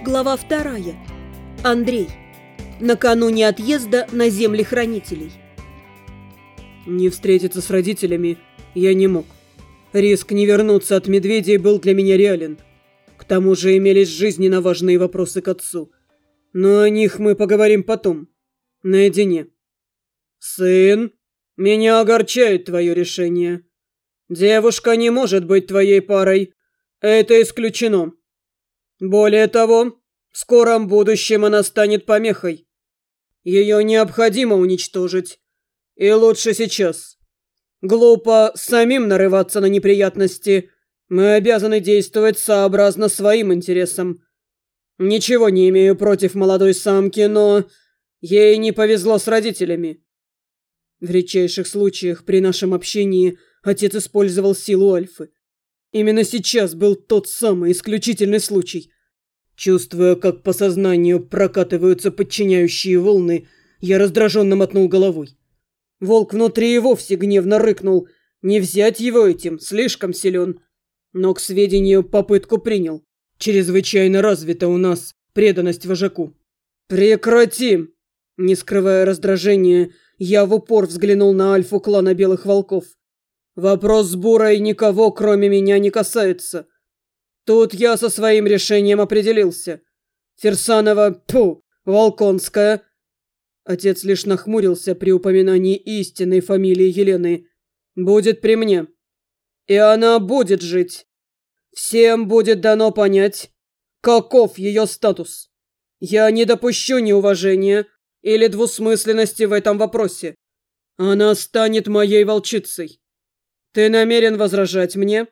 Глава 2. Андрей. Накануне отъезда на земли хранителей. Не встретиться с родителями я не мог. Риск не вернуться от медведей был для меня реален. К тому же имелись жизненно важные вопросы к отцу. Но о них мы поговорим потом, наедине. Сын, меня огорчает твое решение. Девушка не может быть твоей парой. Это исключено. Более того, в скором будущем она станет помехой. Ее необходимо уничтожить. И лучше сейчас. Глупо самим нарываться на неприятности. Мы обязаны действовать сообразно своим интересам. Ничего не имею против молодой самки, но ей не повезло с родителями. В редчайших случаях при нашем общении отец использовал силу Альфы. Именно сейчас был тот самый исключительный случай. Чувствуя, как по сознанию прокатываются подчиняющие волны, я раздраженно мотнул головой. Волк внутри и вовсе гневно рыкнул. Не взять его этим, слишком силен. Но к сведению попытку принял. Чрезвычайно развита у нас преданность вожаку. «Прекрати!» Не скрывая раздражения, я в упор взглянул на альфу клана Белых Волков. «Вопрос с Бурой никого, кроме меня, не касается. Тут я со своим решением определился. Ферсанова, Волконская». Отец лишь нахмурился при упоминании истинной фамилии Елены. «Будет при мне. И она будет жить. Всем будет дано понять, каков ее статус. Я не допущу неуважения или двусмысленности в этом вопросе. Она станет моей волчицей. Ты намерен возражать мне?»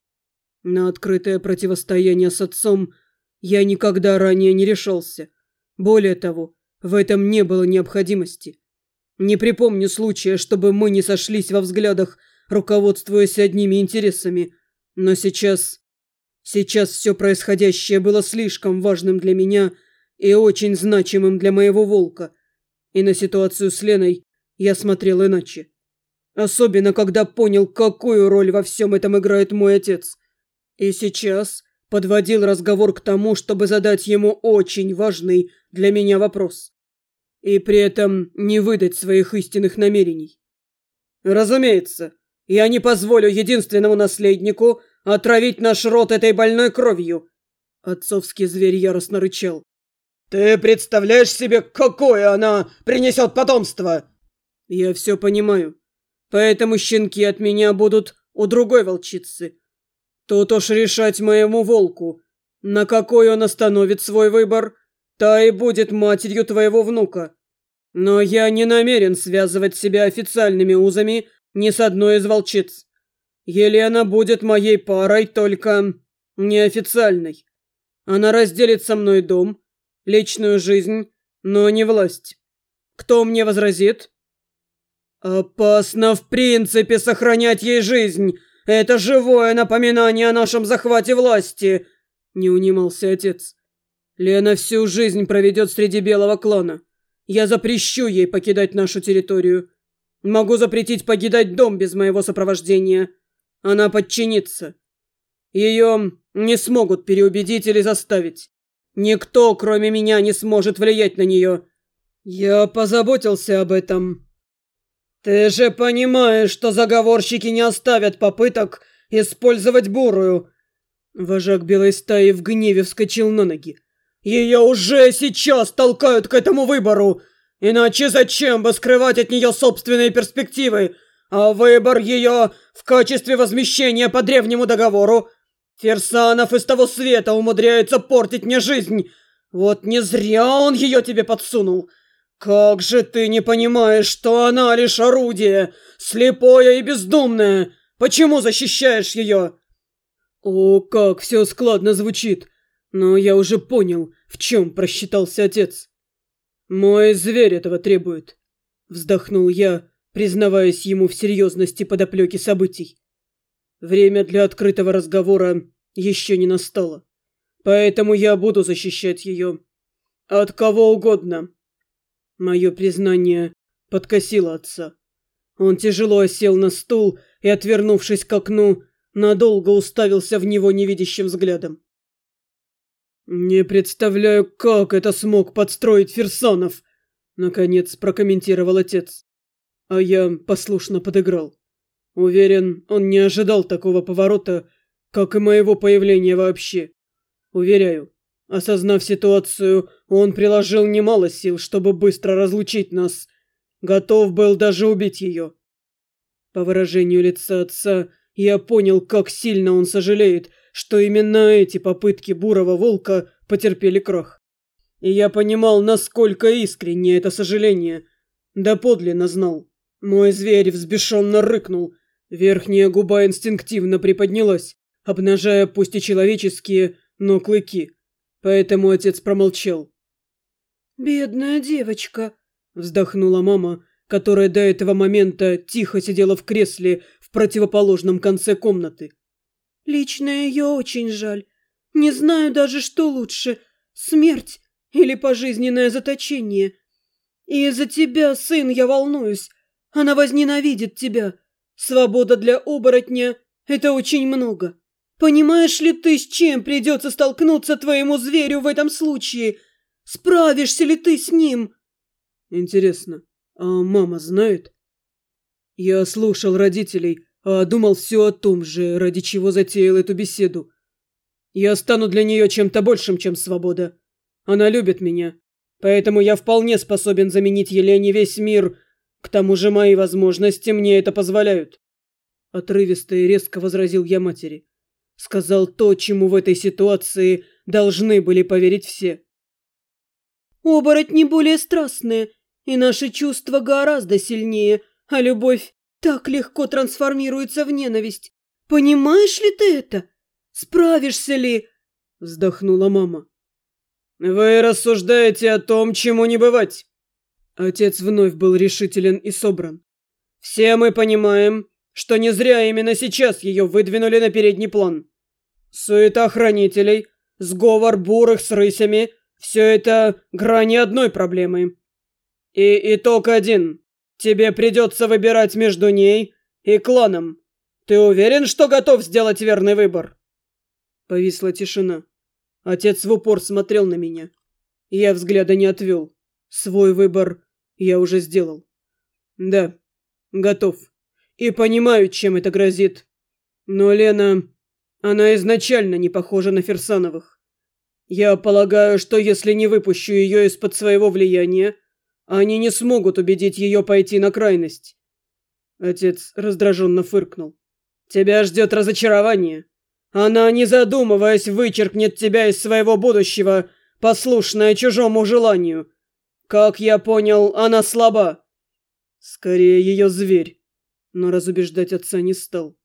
На открытое противостояние с отцом я никогда ранее не решался. Более того, в этом не было необходимости. Не припомню случая, чтобы мы не сошлись во взглядах, руководствуясь одними интересами. Но сейчас все происходящее было слишком важным для меня и очень значимым для моего волка. И на ситуацию с Леной я смотрел иначе. Особенно, когда понял, какую роль во всем этом играет мой отец. И сейчас подводил разговор к тому, чтобы задать ему очень важный для меня вопрос. И при этом не выдать своих истинных намерений. Разумеется, я не позволю единственному наследнику отравить наш род этой больной кровью. Отцовский зверь яростно рычал. Ты представляешь себе, какое она принесет потомство? Я все понимаю. Поэтому щенки от меня будут у другой волчицы. Тут уж решать моему волку, на какой он остановит свой выбор, та и будет матерью твоего внука. Но я не намерен связывать себя официальными узами ни с одной из волчиц. Елена будет моей парой, только неофициальной. Она разделит со мной дом, личную жизнь, но не власть. Кто мне возразит? Опасно в принципе сохранять ей жизнь. Это живое напоминание о нашем захвате власти, не унимался отец. Лена всю жизнь проведет среди белого клана. Я запрещу ей покидать нашу территорию. Могу запретить покидать дом без моего сопровождения. Она подчинится. Ее не смогут переубедить или заставить. Никто, кроме меня, не сможет влиять на нее. Я позаботился об этом. Ты же понимаешь, что заговорщики не оставят попыток использовать Бурую. Вожак белой стаи в гневе вскочил на ноги. Ее уже сейчас толкают к этому выбору. Иначе зачем бы скрывать от нее собственные перспективы? А выбор ее в качестве возмещения по древнему договору? Ферсанов из того света умудряется портить мне жизнь. Вот не зря он ее тебе подсунул. Как же ты не понимаешь, что она лишь орудие, слепое и бездумное? Почему защищаешь ее? О, как все складно звучит. Но я уже понял, в чем просчитался отец. Мой зверь этого требует. Вздохнул я, признаваясь ему в серьезности подоплеки событий. Время для открытого разговора еще не настало. Поэтому я буду защищать ее. От кого угодно. Мое признание подкосило отца. Он тяжело осел на стул и, отвернувшись к окну, надолго уставился в него невидящим взглядом. «Не представляю, как это смог подстроить Фирсанов», — наконец прокомментировал отец. А я послушно подыграл. Уверен, он не ожидал такого поворота, как и моего появления вообще. Уверяю, осознав ситуацию, он приложил немало сил, чтобы быстро разлучить нас. Готов был даже убить ее. По выражению лица отца, я понял, как сильно он сожалеет, что именно эти попытки бурого волка потерпели крах. И я понимал, насколько искренне это сожаление. Доподлинно знал. Мой зверь взбешенно рыкнул. Верхняя губа инстинктивно приподнялась, обнажая пусть и человеческие, но клыки. Поэтому отец промолчал. «Бедная девочка», — вздохнула мама, которая до этого момента тихо сидела в кресле в противоположном конце комнаты. «Лично ее очень жаль. Не знаю даже, что лучше — смерть или пожизненное заточение. И из-за тебя, сын, я волнуюсь. Она возненавидит тебя. Свобода для оборотня — это очень много. Понимаешь ли ты, с чем придется столкнуться твоему зверю в этом случае? Справишься ли ты с ним?» Интересно, а мама знает? Я слушал родителей, а думал все о том же, ради чего затеял эту беседу. Я стану для нее чем-то большим, чем свобода. Она любит меня, поэтому я вполне способен заменить Елене весь мир. К тому же мои возможности мне это позволяют. Отрывисто и резко возразил я матери. Сказал то, чему в этой ситуации должны были поверить все. «Оборотни более страстные, и наши чувства гораздо сильнее, а любовь так легко трансформируется в ненависть. Понимаешь ли ты это? Справишься ли?» Вздохнула мама. «Вы рассуждаете о том, чему не бывать». Отец вновь был решителен и собран. «Все мы понимаем, что не зря именно сейчас ее выдвинули на передний план. Суета хранителей, сговор бурых с рысями — все это грани одной проблемы. И итог один. Тебе придется выбирать между ней и кланом. Ты уверен, что готов сделать верный выбор?» Повисла тишина. Отец в упор смотрел на меня. Я взгляда не отвел. Свой выбор я уже сделал. Да, готов. И понимаю, чем это грозит. Но Лена, она изначально не похожа на Фирсановых. Я полагаю, что если не выпущу ее из-под своего влияния, они не смогут убедить ее пойти на крайность. Отец раздраженно фыркнул. Тебя ждет разочарование. Она, не задумываясь, вычеркнет тебя из своего будущего, послушная чужому желанию. Как я понял, она слаба. Скорее, ее зверь. Но разубеждать отца не стал.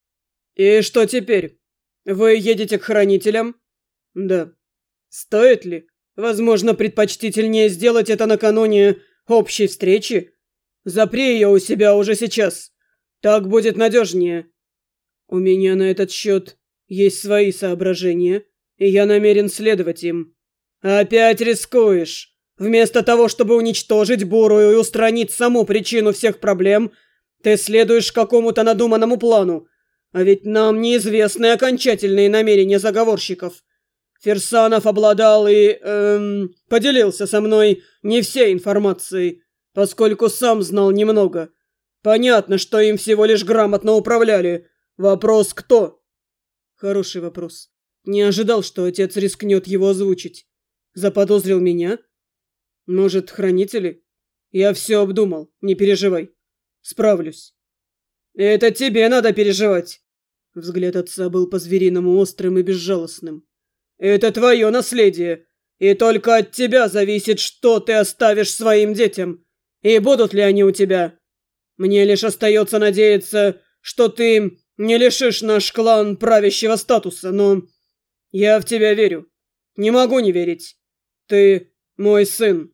И что теперь? Вы едете к хранителям? Да. Стоит ли? Возможно, предпочтительнее сделать это накануне общей встречи? Запри ее у себя уже сейчас. Так будет надежнее. У меня на этот счет есть свои соображения, и я намерен следовать им. Опять рискуешь. Вместо того, чтобы уничтожить бурую и устранить саму причину всех проблем, ты следуешь какому-то надуманному плану. А ведь нам неизвестны окончательные намерения заговорщиков. Фирсанов обладал и, поделился со мной не всей информацией, поскольку сам знал немного. Понятно, что им всего лишь грамотно управляли. Вопрос кто? Хороший вопрос. Не ожидал, что отец рискнет его озвучить. Заподозрил меня? Может, хранители? Я все обдумал, не переживай. Справлюсь. Это тебе надо переживать. Взгляд отца был по-звериному острым и безжалостным. Это твое наследие, и только от тебя зависит, что ты оставишь своим детям, и будут ли они у тебя. Мне лишь остается надеяться, что ты не лишишь наш клан правящего статуса, но я в тебя верю. Не могу не верить. Ты мой сын.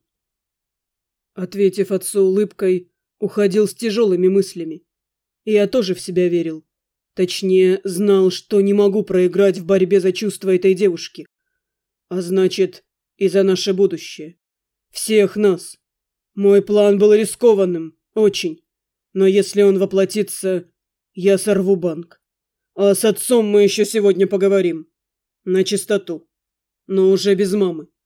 Ответив отцу улыбкой, уходил с тяжелыми мыслями. Я тоже в себя верил. Точнее, знал, что не могу проиграть в борьбе за чувства этой девушки. А значит, и за наше будущее. Всех нас. Мой план был рискованным, очень. Но если он воплотится, я сорву банк. А с отцом мы еще сегодня поговорим. На чистоту. но уже без мамы.